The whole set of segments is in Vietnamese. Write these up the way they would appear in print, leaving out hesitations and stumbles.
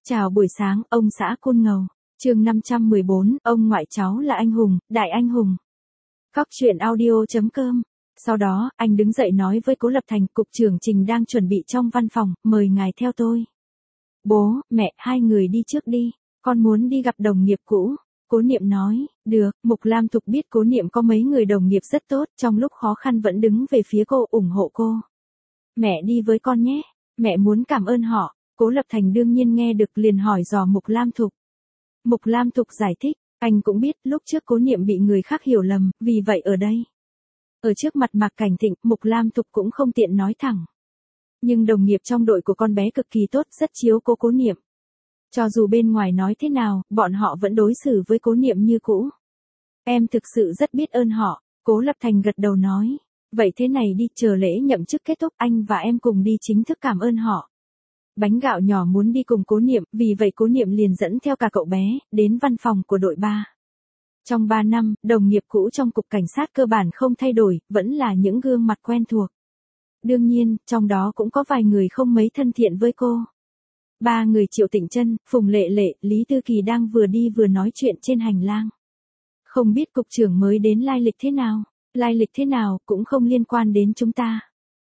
Chào buổi sáng, ông xã Côn Ngầu. Chương 514, ông ngoại cháu là anh hùng, đại anh hùng. Góc truyện audio.com. Sau đó, anh đứng dậy nói với Cố Lập Thành, cục trưởng Trình đang chuẩn bị trong văn phòng, mời ngài theo tôi. Bố, mẹ, hai người đi trước đi, con muốn đi gặp đồng nghiệp cũ. Cố Niệm nói, được. Mục Lam Thục biết Cố Niệm có mấy người đồng nghiệp rất tốt, trong lúc khó khăn vẫn đứng về phía cô, ủng hộ cô. Mẹ đi với con nhé, mẹ muốn cảm ơn họ. Cố Lập Thành đương nhiên nghe được, liền hỏi dò Mục Lam Thục. Mục Lam Thục giải thích, anh cũng biết lúc trước Cố Niệm bị người khác hiểu lầm, vì vậy ở đây. Ở trước mặt Mạc Cảnh Thịnh, Mục Lam Thục cũng không tiện nói thẳng. Nhưng đồng nghiệp trong đội của con bé cực kỳ tốt, rất chiếu cố Cố Niệm. Cho dù bên ngoài nói thế nào, bọn họ vẫn đối xử với Cố Niệm như cũ. Em thực sự rất biết ơn họ. Cố Lập Thành gật đầu nói. Vậy thế này đi, chờ lễ nhậm chức kết thúc anh và em cùng đi chính thức cảm ơn họ. Bánh gạo nhỏ muốn đi cùng Cố Niệm, vì vậy Cố Niệm liền dẫn theo cả cậu bé, đến văn phòng của đội 3. Trong 3 năm, đồng nghiệp cũ trong cục cảnh sát cơ bản không thay đổi, vẫn là những gương mặt quen thuộc. Đương nhiên, trong đó cũng có vài người không mấy thân thiện với cô. 3 người Triệu Tịnh Chân, Phùng Lệ Lệ, Lý Tư Kỳ đang vừa đi vừa nói chuyện trên hành lang. Không biết cục trưởng mới đến lai lịch thế nào cũng không liên quan đến chúng ta.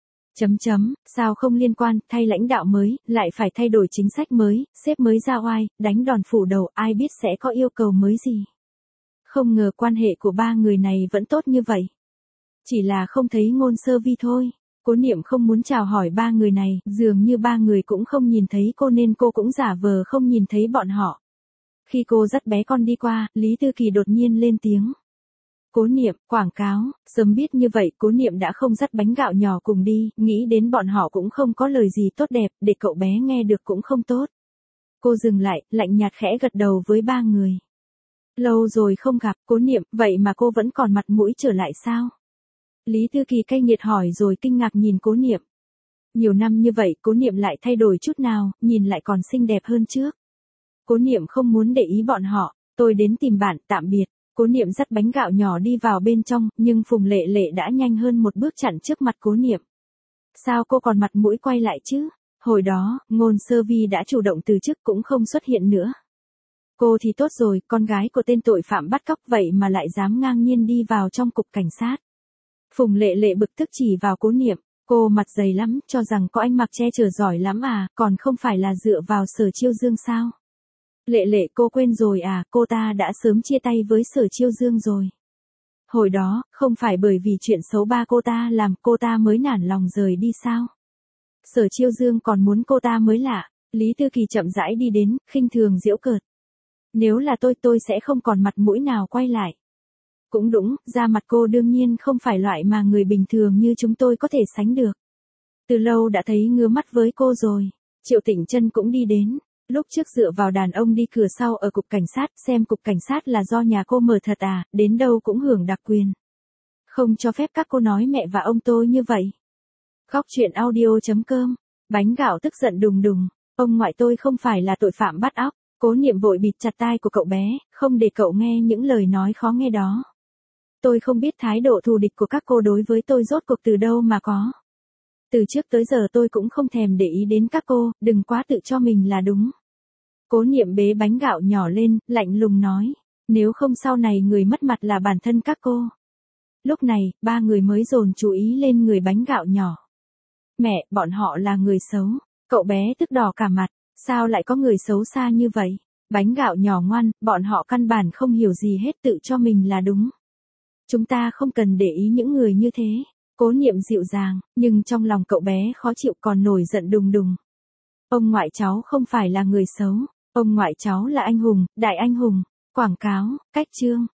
Sao không liên quan, thay lãnh đạo mới, lại phải thay đổi chính sách mới, sếp mới ra oai, đánh đòn phủ đầu, ai biết sẽ có yêu cầu mới gì. Không ngờ quan hệ của 3 người này vẫn tốt như vậy. Chỉ là không thấy Ngôn Sơ Vi thôi. Cố Niệm không muốn chào hỏi 3 người này, dường như 3 người cũng không nhìn thấy cô nên cô cũng giả vờ không nhìn thấy bọn họ. Khi cô dắt bé con đi qua, Lý Tư Kỳ đột nhiên lên tiếng. Cố Niệm, quảng cáo, sớm biết như vậy Cố Niệm đã không dắt bánh gạo nhỏ cùng đi, nghĩ đến bọn họ cũng không có lời gì tốt đẹp, để cậu bé nghe được cũng không tốt. Cô dừng lại, lạnh nhạt khẽ gật đầu với 3 người. Lâu rồi không gặp, Cố Niệm, vậy mà cô vẫn còn mặt mũi trở lại sao? Lý Tư Kỳ cay nghiệt hỏi rồi kinh ngạc nhìn Cố Niệm. Nhiều năm như vậy Cố Niệm lại thay đổi chút nào, nhìn lại còn xinh đẹp hơn trước. Cố Niệm không muốn để ý bọn họ, tôi đến tìm bạn, tạm biệt. Cố Niệm dắt bánh gạo nhỏ đi vào bên trong, nhưng Phùng Lệ Lệ đã nhanh hơn một bước chặn trước mặt Cố Niệm. Sao cô còn mặt mũi quay lại chứ? Hồi đó, Ngôn Sơ Vi đã chủ động từ chức cũng không xuất hiện nữa. Cô thì tốt rồi, con gái của tên tội phạm bắt cóc vậy mà lại dám ngang nhiên đi vào trong cục cảnh sát. Phùng Lệ Lệ bực tức chỉ vào Cố Niệm, cô mặt dày lắm, cho rằng có anh mặc che chở giỏi lắm à, còn không phải là dựa vào Sở Chiêu Dương sao? Lệ Lệ, cô quên rồi à, cô ta đã sớm chia tay với Sở Chiêu Dương rồi. Hồi đó, không phải bởi vì chuyện xấu ba cô ta làm cô ta mới nản lòng rời đi sao? Sở Chiêu Dương còn muốn cô ta mới lạ. Lý Tư Kỳ chậm rãi đi đến, khinh thường giễu cợt. Nếu là tôi sẽ không còn mặt mũi nào quay lại. Cũng đúng, da mặt cô đương nhiên không phải loại mà người bình thường như chúng tôi có thể sánh được. Từ lâu đã thấy ngứa mắt với cô rồi. Triệu Tịnh Chân cũng đi đến. Lúc trước dựa vào đàn ông đi cửa sau ở cục cảnh sát, xem cục cảnh sát là do nhà cô mở thật à, đến đâu cũng hưởng đặc quyền. Không cho phép các cô nói mẹ và ông tôi như vậy. Góc truyện audio.com. Bánh gạo tức giận đùng đùng. Ông ngoại tôi không phải là tội phạm bắt óc. Cố Niệm vội bịt chặt tai của cậu bé, không để cậu nghe những lời nói khó nghe đó. Tôi không biết thái độ thù địch của các cô đối với tôi rốt cuộc từ đâu mà có. Từ trước tới giờ tôi cũng không thèm để ý đến các cô, đừng quá tự cho mình là đúng. Cố Niệm bế bánh gạo nhỏ lên, lạnh lùng nói. Nếu không sau này người mất mặt là bản thân các cô. Lúc này, 3 người mới dồn chú ý lên người bánh gạo nhỏ. Mẹ, bọn họ là người xấu. Cậu bé tức đỏ cả mặt. Sao lại có người xấu xa như vậy? Bánh gạo nhỏ ngoan, bọn họ căn bản không hiểu gì hết, tự cho mình là đúng. Chúng ta không cần để ý những người như thế. Cố Niệm dịu dàng, nhưng trong lòng cậu bé khó chịu còn nổi giận đùng đùng. Ông ngoại cháu không phải là người xấu. Ông ngoại cháu là anh hùng, đại anh hùng. Quảng cáo, cách chương.